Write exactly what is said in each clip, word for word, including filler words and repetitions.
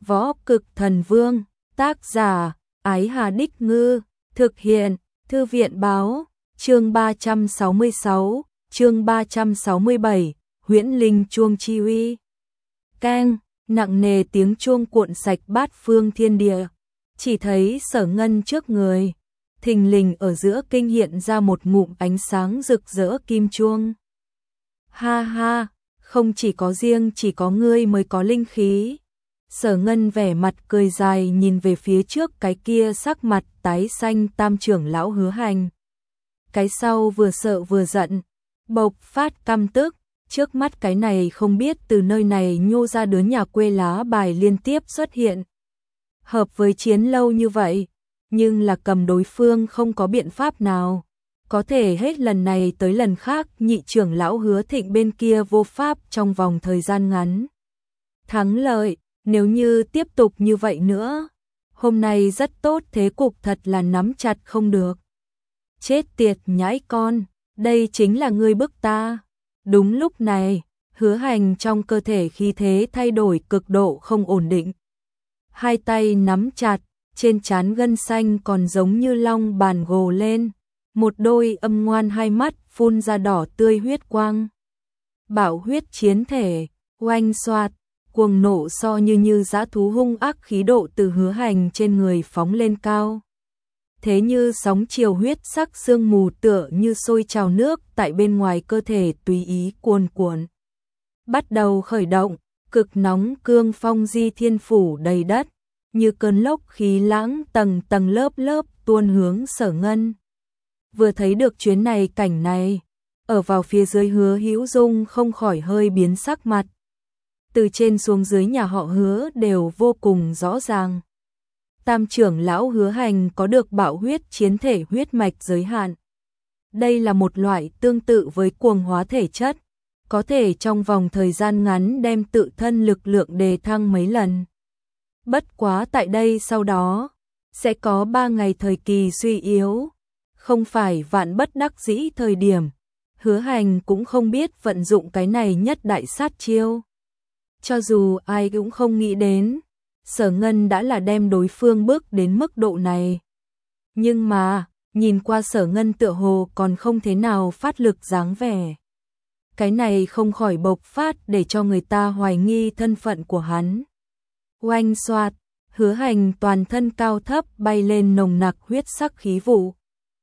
Võ Cực Thần Vương, tác giả, Ái Hà Đích Ngư, thực hiện, Thư viện Báo, chương ba trăm sáu mươi sáu, chương ba trăm sáu mươi bảy, Huyễn Linh Chuông Chi Uy. Keng, nặng nề tiếng chuông cuộn sạch bát phương thiên địa, chỉ thấy Sở Ngân trước người, thình lình ở giữa kinh hiện ra một ngụm ánh sáng rực rỡ kim chuông. Ha ha, không chỉ có riêng chỉ có ngươi mới có linh khí. Sở Ngân vẻ mặt cười dài nhìn về phía trước cái kia sắc mặt tái xanh tam trưởng lão Hứa Hành. Cái sau vừa sợ vừa giận, bộc phát căm tức, trước mắt cái này không biết từ nơi này nhô ra đứa nhà quê lá bài liên tiếp xuất hiện. Hợp với chiến lâu như vậy, nhưng là cầm đối phương không có biện pháp nào. Có thể hết lần này tới lần khác nhị trưởng lão Hứa Thịnh bên kia vô pháp trong vòng thời gian ngắn thắng lợi. Nếu như tiếp tục như vậy nữa, hôm nay rất tốt, thế cục thật là nắm chặt không được. Chết tiệt nhãi con, đây chính là ngươi bức ta. Đúng lúc này, Hứa Hành trong cơ thể khí thế thay đổi cực độ không ổn định. Hai tay nắm chặt, trên trán gân xanh còn giống như long bàn gồ lên, một đôi âm ngoan hai mắt phun ra đỏ tươi huyết quang. Bảo huyết chiến thể, oanh xoạt, cuồng nộ so như như dã thú hung ác khí độ từ Hứa Hành trên người phóng lên cao. Thế như sóng chiều huyết sắc sương mù tựa như sôi trào nước tại bên ngoài cơ thể tùy ý cuồn cuộn. Bắt đầu khởi động, cực nóng cương phong di thiên phủ đầy đất, như cơn lốc khí lãng tầng tầng lớp lớp tuôn hướng Sở Ngân. Vừa thấy được chuyến này cảnh này, ở vào phía dưới Hứa Hữu Dung không khỏi hơi biến sắc mặt. Từ trên xuống dưới nhà họ Hứa đều vô cùng rõ ràng. Tam trưởng lão Hứa Hành có được bạo huyết chiến thể huyết mạch giới hạn. Đây là một loại tương tự với cuồng hóa thể chất, có thể trong vòng thời gian ngắn đem tự thân lực lượng đề thăng mấy lần. Bất quá tại đây sau đó, sẽ có ba ngày thời kỳ suy yếu, không phải vạn bất đắc dĩ thời điểm. Hứa Hành cũng không biết vận dụng cái này nhất đại sát chiêu. Cho dù ai cũng không nghĩ đến, Sở Ngân đã là đem đối phương bước đến mức độ này. Nhưng mà, nhìn qua Sở Ngân tựa hồ còn không thế nào phát lực dáng vẻ. Cái này không khỏi bộc phát để cho người ta hoài nghi thân phận của hắn. Oanh xoạt, Hứa Hành toàn thân cao thấp bay lên nồng nặc huyết sắc khí vụ.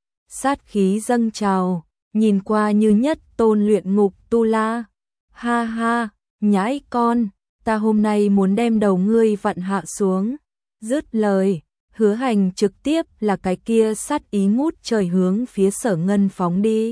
Sát khí dâng trào, nhìn qua như nhất tôn luyện ngục tu la. Ha ha, nhãi con, ta hôm nay muốn đem đầu ngươi vặn hạ xuống. Dứt lời, Hứa Hành trực tiếp là cái kia sát ý ngút trời hướng phía Sở Ngân phóng đi.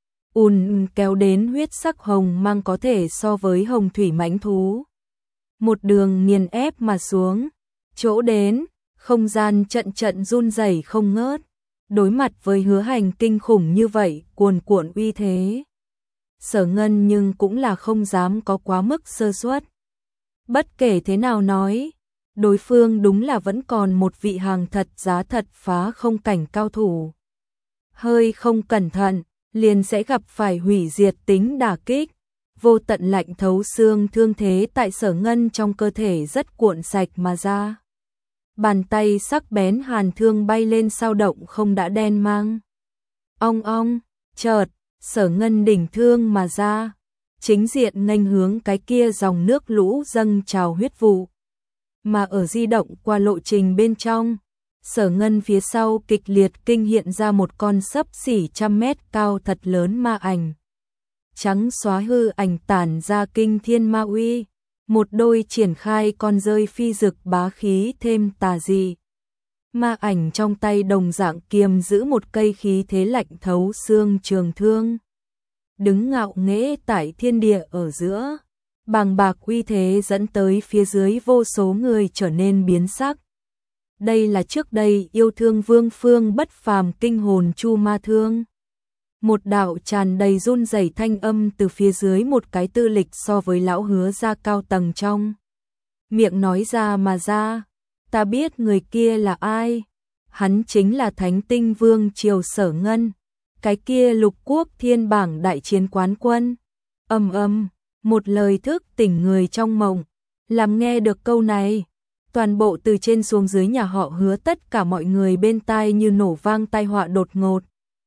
Ùn kéo đến huyết sắc hồng mang có thể so với hồng thủy mãnh thú. Một đường nghiền ép mà xuống, chỗ đến, không gian trận trận run rẩy không ngớt. Đối mặt với Hứa Hành kinh khủng như vậy, cuồn cuộn uy thế, Sở Ngân nhưng cũng là không dám có quá mức sơ suất. Bất kể thế nào nói, đối phương đúng là vẫn còn một vị hàng thật giá thật phá không cảnh cao thủ. Hơi không cẩn thận, liền sẽ gặp phải hủy diệt tính đả kích. Vô tận lạnh thấu xương thương thế tại Sở Ngân trong cơ thể rất cuộn sạch mà ra. Bàn tay sắc bén hàn thương bay lên sao động không đã đen mang. Ong ong, chợt, Sở Ngân đỉnh thương mà ra, chính diện nghênh hướng cái kia dòng nước lũ dâng trào huyết vụ. Mà ở di động qua lộ trình bên trong, Sở Ngân phía sau kịch liệt kinh hiện ra một con xấp xỉ trăm mét cao thật lớn ma ảnh. Trắng xóa hư ảnh tản ra kinh thiên ma uy, một đôi triển khai con rơi phi dực bá khí thêm tà dị. Ma ảnh trong tay đồng dạng kiềm giữ một cây khí thế lạnh thấu xương trường thương. Đứng ngạo nghễ tại thiên địa ở giữa, bàng bạc uy thế dẫn tới phía dưới vô số người trở nên biến sắc. Đây là trước đây yêu thương vương phương bất phàm kinh hồn chu ma thương. Một đạo tràn đầy run rẩy thanh âm từ phía dưới một cái tư lịch so với lão Hứa ra cao tầng trong miệng nói ra mà ra. Ta biết người kia là ai, hắn chính là Thánh Tinh Vương triều Sở Ngân, cái kia lục quốc thiên bảng đại chiến quán quân. Ầm ầm, một lời thức tỉnh người trong mộng. Làm nghe được câu này, Toàn bộ từ trên xuống dưới nhà họ Hứa tất cả mọi người bên tai như nổ vang tai họa đột ngột.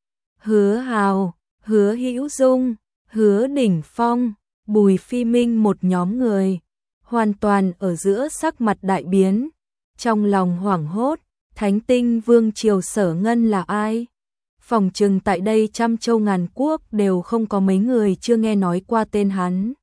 Hứa Hào, Hứa Hữu Dung, Hứa Đỉnh Phong, Bùi Phi Minh một nhóm người, hoàn toàn ở giữa sắc mặt đại biến, trong lòng hoảng hốt, Thánh Tinh Vương triều Sở Ngân là ai? Phòng trừng tại đây trăm châu ngàn quốc đều không có mấy người chưa nghe nói qua tên hắn.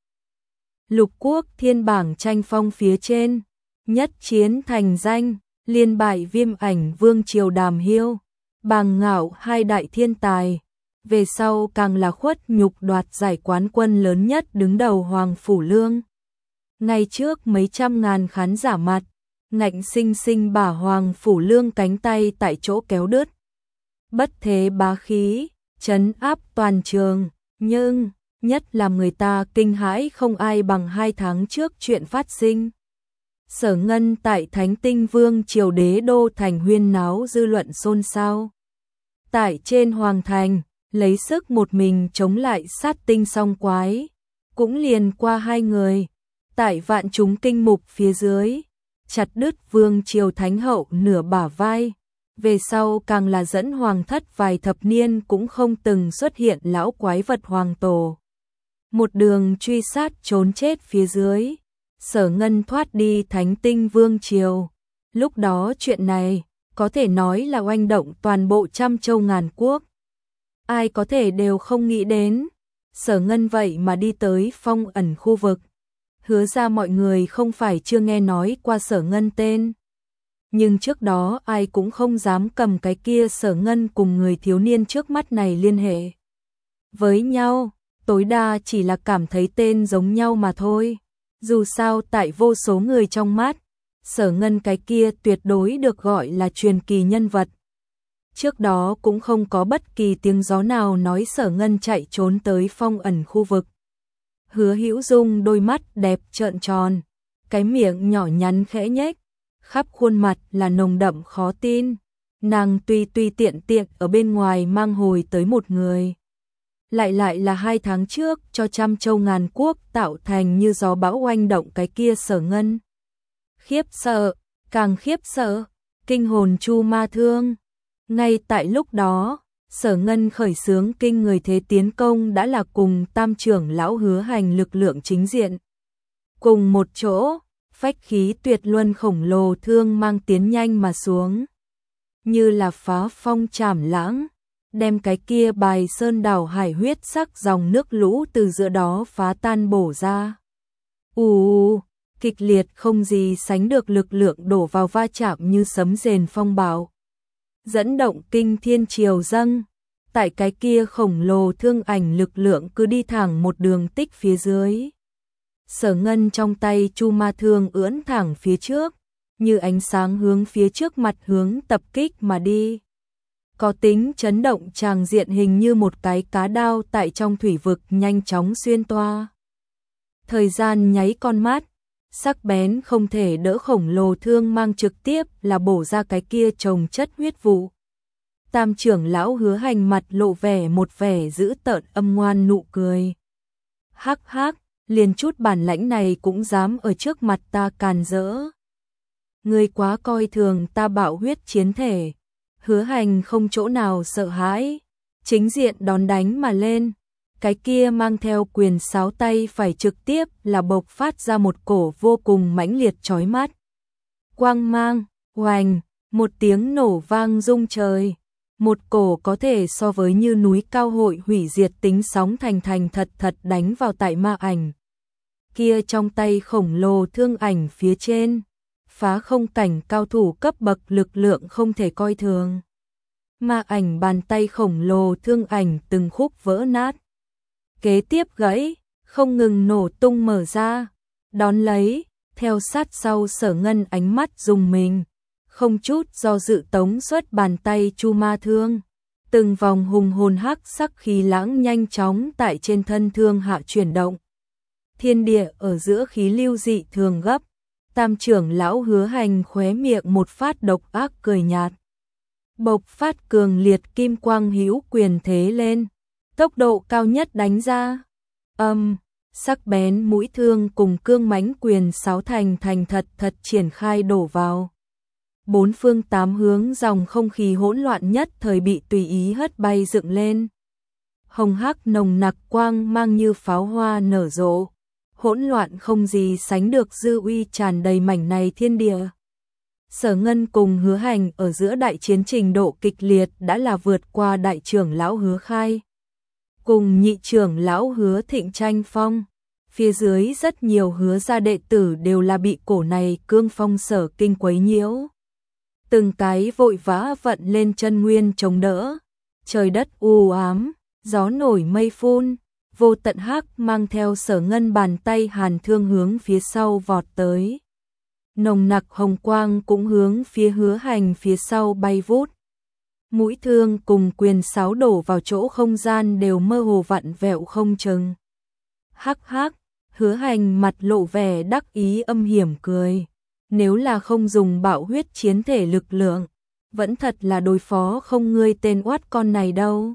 Lục quốc thiên bảng tranh phong phía trên, nhất chiến thành danh, liên bại Viêm Ảnh Vương triều Đàm Hiêu, Bàng Ngạo hai đại thiên tài, về sau càng là khuất nhục đoạt giải quán quân lớn nhất đứng đầu Hoàng Phủ Lương. Ngay trước mấy trăm ngàn khán giả mặt, ngạnh sinh sinh bả Hoàng Phủ Lương cánh tay tại chỗ kéo đứt. Bất thế bá khí, trấn áp toàn trường, nhưng nhất làm người ta kinh hãi không ai bằng hai tháng trước chuyện phát sinh. Sở Ngân tại Thánh Tinh Vương triều đế đô thành huyên náo dư luận xôn xao. Tại trên hoàng thành, lấy sức một mình chống lại sát tinh song quái, cũng liền qua hai người, tại vạn chúng kinh mục phía dưới, chặt đứt Vương triều Thánh hậu nửa bả vai, về sau càng là dẫn hoàng thất vài thập niên cũng không từng xuất hiện lão quái vật hoàng tổ. Một đường truy sát trốn chết phía dưới, Sở Ngân thoát đi Thánh Tinh Vương triều. Lúc đó chuyện này có thể nói là oanh động toàn bộ trăm châu ngàn quốc. Ai có thể đều không nghĩ đến, Sở Ngân vậy mà đi tới phong ẩn khu vực. Hứa ra mọi người không phải chưa nghe nói qua Sở Ngân tên. Nhưng trước đó ai cũng không dám cầm cái kia Sở Ngân cùng người thiếu niên trước mắt này liên hệ với nhau, tối đa chỉ là cảm thấy tên giống nhau mà thôi. Dù sao tại vô số người trong mắt, Sở Ngân cái kia tuyệt đối được gọi là truyền kỳ nhân vật. Trước đó cũng không có bất kỳ tiếng gió nào nói Sở Ngân chạy trốn tới phong ẩn khu vực. Hứa Hữu Dung đôi mắt đẹp trợn tròn, cái miệng nhỏ nhắn khẽ nhếch, khắp khuôn mặt là nồng đậm khó tin. Nàng tuy tuy tiện tiện ở bên ngoài mang hồi tới một người, lại lại là hai tháng trước cho trăm châu ngàn quốc tạo thành như gió bão oanh động cái kia Sở Ngân. Khiếp sợ, càng khiếp sợ, kinh hồn Chu Ma Thương. Ngay tại lúc đó, Sở Ngân khởi xướng kinh người thế tiến công đã là cùng tam trưởng lão Hứa Hành lực lượng chính diện. Cùng một chỗ, phách khí tuyệt luân khổng lồ thương mang tiến nhanh mà xuống. Như là phá phong trảm lãng, đem cái kia bài sơn đảo hải huyết sắc dòng nước lũ từ giữa đó phá tan bổ ra. Ù, kịch liệt không gì sánh được lực lượng đổ vào va chạm như sấm rền phong bạo. Dẫn động kinh thiên triều dâng, tại cái kia khổng lồ thương ảnh lực lượng cứ đi thẳng một đường tích phía dưới. Sở Ngân trong tay Chu Ma Thương ưỡn thẳng phía trước, như ánh sáng hướng phía trước mặt hướng tập kích mà đi. Có tính chấn động tràng diện hình như một cái cá đao tại trong thủy vực nhanh chóng xuyên toa. Thời gian nháy con mắt, sắc bén không thể đỡ khổng lồ thương mang trực tiếp là bổ ra cái kia chồng chất huyết vụ. Tam trưởng lão Hứa Hành mặt lộ vẻ một vẻ dữ tợn âm ngoan nụ cười. Hắc hắc, liền chút bản lãnh này cũng dám ở trước mặt ta càn rỡ. Ngươi quá coi thường ta bạo huyết chiến thể. Hứa Hành không chỗ nào sợ hãi, chính diện đón đánh mà lên. Cái kia mang theo quyền sáo tay phải trực tiếp là bộc phát ra một cổ vô cùng mãnh liệt chói mắt. Quang mang, oành, một tiếng nổ vang rung trời. Một cổ có thể so với như núi cao hội hủy diệt tính sóng thành thành thật thật đánh vào tại ma ảnh. Kia trong tay khổng lồ thương ảnh phía trên, phá không cảnh cao thủ cấp bậc lực lượng không thể coi thường. Ma ảnh bàn tay khổng lồ thương ảnh từng khúc vỡ nát. Kế tiếp gãy, không ngừng nổ tung mở ra, đón lấy, theo sát sau Sở Ngân ánh mắt dùng mình, không chút do dự tống xuất bàn tay Chu Ma Thương. Từng vòng hùng hồn hắc sắc khí lãng nhanh chóng tại trên thân thương hạ chuyển động. Thiên địa ở giữa khí lưu dị thường gấp, tam trưởng lão Hứa Hành khóe miệng một phát độc ác cười nhạt. Bộc phát cường liệt kim quang hữu quyền thế lên, tốc độ cao nhất đánh ra. Âm, um, sắc bén mũi thương cùng cương mãnh quyền sáu thành thành thật thật triển khai đổ vào. Bốn phương tám hướng dòng không khí hỗn loạn nhất thời bị tùy ý hất bay dựng lên. Hồng hắc nồng nặc quang mang như pháo hoa nở rộ, hỗn loạn không gì sánh được dư uy tràn đầy mảnh này thiên địa. Sở Ngân cùng Hứa Hành ở giữa đại chiến trình độ kịch liệt đã là vượt qua đại trưởng lão Hứa Khai, cùng nhị trưởng lão Hứa Thịnh tranh phong. Phía dưới rất nhiều Hứa gia đệ tử đều là bị cổ này cương phong sở kinh quấy nhiễu. Từng cái vội vã vận lên chân nguyên chống đỡ. Trời đất u ám, gió nổi mây phun, vô tận hắc mang theo Sở Ngân bàn tay hàn thương hướng phía sau vọt tới. Nồng nặc hồng quang cũng hướng phía Hứa Hành phía sau bay vút. Mũi thương cùng quyền sáo đổ vào chỗ không gian đều mơ hồ vặn vẹo không chừng. Hắc hắc, Hứa Hành mặt lộ vẻ đắc ý âm hiểm cười. Nếu là không dùng bạo huyết chiến thể lực lượng, vẫn thật là đối phó không ngươi tên oát con này đâu.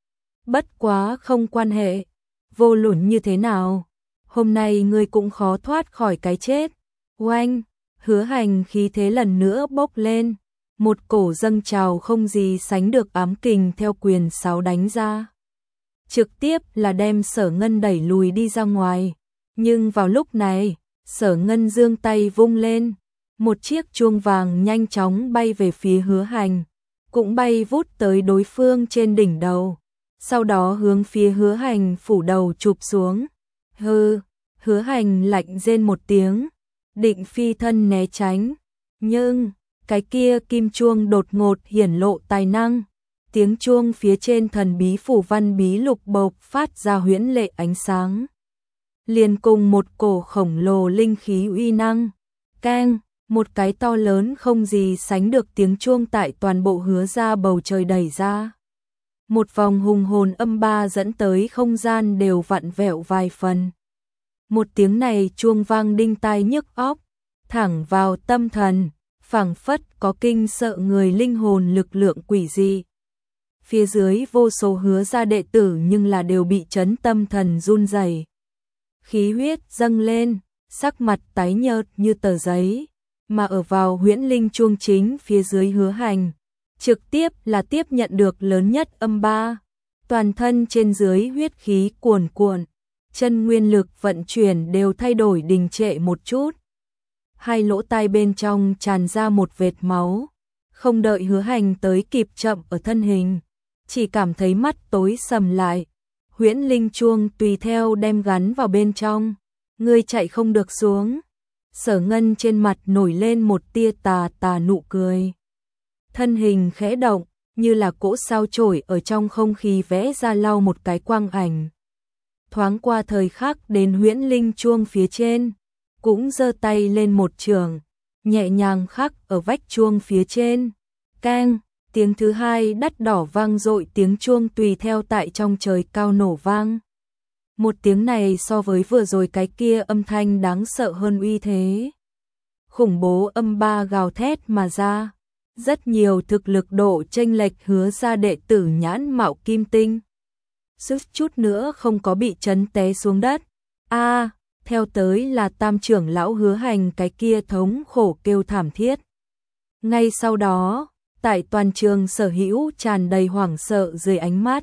Bất quá không quan hệ, vô luận như thế nào, hôm nay ngươi cũng khó thoát khỏi cái chết. Oanh, Hứa Hành khí thế lần nữa bốc lên, một cổ dâng trào không gì sánh được ám kình theo quyền sáo đánh ra. Trực tiếp là đem Sở Ngân đẩy lùi đi ra ngoài, nhưng vào lúc này, Sở Ngân giương tay vung lên, một chiếc chuông vàng nhanh chóng bay về phía Hứa Hành, cũng bay vút tới đối phương trên đỉnh đầu, sau đó hướng phía Hứa Hành phủ đầu chụp xuống. Hừ, Hứa Hành lạnh rên một tiếng, định phi thân né tránh, nhưng cái kia kim chuông đột ngột hiển lộ tài năng, tiếng chuông phía trên thần bí phủ văn bí lục bộc phát ra huyễn lệ ánh sáng, liền cùng một cổ khổng lồ linh khí uy năng, keng, một cái to lớn không gì sánh được tiếng chuông tại toàn bộ Hứa ra bầu trời đẩy ra. Một vòng hùng hồn âm ba dẫn tới không gian đều vặn vẹo vài phần. Một tiếng này chuông vang đinh tai nhức óc, thẳng vào tâm thần, phảng phất có kinh sợ người linh hồn lực lượng quỷ dị. Phía dưới vô số Hứa gia đệ tử nhưng là đều bị chấn tâm thần run rẩy. Khí huyết dâng lên, sắc mặt tái nhợt như tờ giấy, mà ở vào huyễn linh chuông chính phía dưới Hứa Hành, trực tiếp là tiếp nhận được lớn nhất âm ba, toàn thân trên dưới huyết khí cuồn cuộn, chân nguyên lực vận chuyển đều thay đổi đình trệ một chút. Hai lỗ tai bên trong tràn ra một vệt máu, không đợi Hứa Hành tới kịp chậm ở thân hình, chỉ cảm thấy mắt tối sầm lại, huyễn linh chuông tùy theo đem gắn vào bên trong, ngươi chạy không được xuống. Sở Ngân trên mặt nổi lên một tia tà tà nụ cười. Thân hình khẽ động, như là cỗ sao chổi ở trong không khí vẽ ra lau một cái quang ảnh. Thoáng qua thời khắc đến huyễn linh chuông phía trên, cũng giơ tay lên một trường, nhẹ nhàng khắc ở vách chuông phía trên. Keng, tiếng thứ hai đắt đỏ vang dội, tiếng chuông tùy theo tại trong trời cao nổ vang. Một tiếng này so với vừa rồi cái kia âm thanh đáng sợ hơn uy thế. Khủng bố âm ba gào thét mà ra. Rất nhiều thực lực độ chênh lệch Hứa gia đệ tử nhãn mạo kim tinh. Sức chút nữa không có bị chấn té xuống đất. A, à, theo tới là tam trưởng lão Hứa Hành cái kia thống khổ kêu thảm thiết. Ngay sau đó, tại toàn trường sở hữu tràn đầy hoảng sợ dưới ánh mắt.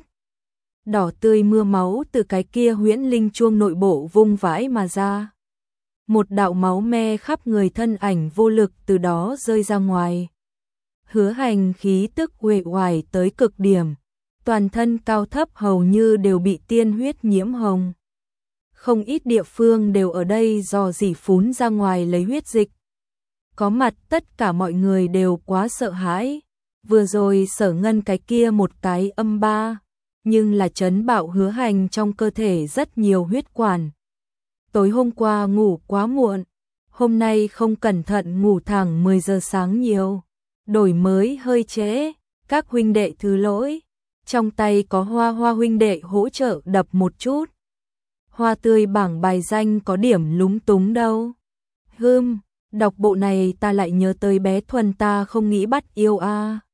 Đỏ tươi mưa máu từ cái kia huyễn linh chuông nội bộ vung vãi mà ra. Một đạo máu me khắp người thân ảnh vô lực từ đó rơi ra ngoài. Hứa Hành khí tức uể oải tới cực điểm, toàn thân cao thấp hầu như đều bị tiên huyết nhiễm hồng. Không ít địa phương đều ở đây dò dỉ phún ra ngoài lấy huyết dịch. Có mặt tất cả mọi người đều quá sợ hãi. Vừa rồi Sở Ngân cái kia một cái âm ba, nhưng là chấn bạo Hứa Hành trong cơ thể rất nhiều huyết quản. Tối hôm qua ngủ quá muộn, hôm nay không cẩn thận ngủ thẳng mười giờ sáng nhiều, đổi mới hơi trễ, các huynh đệ thứ lỗi. Trong tay có Hoa Hoa huynh đệ hỗ trợ đập một chút. Hoa Tươi bảng bài danh có điểm lúng túng đâu. Hừm, đọc bộ này ta lại nhớ tới bé Thuần ta không nghĩ bắt yêu a. À.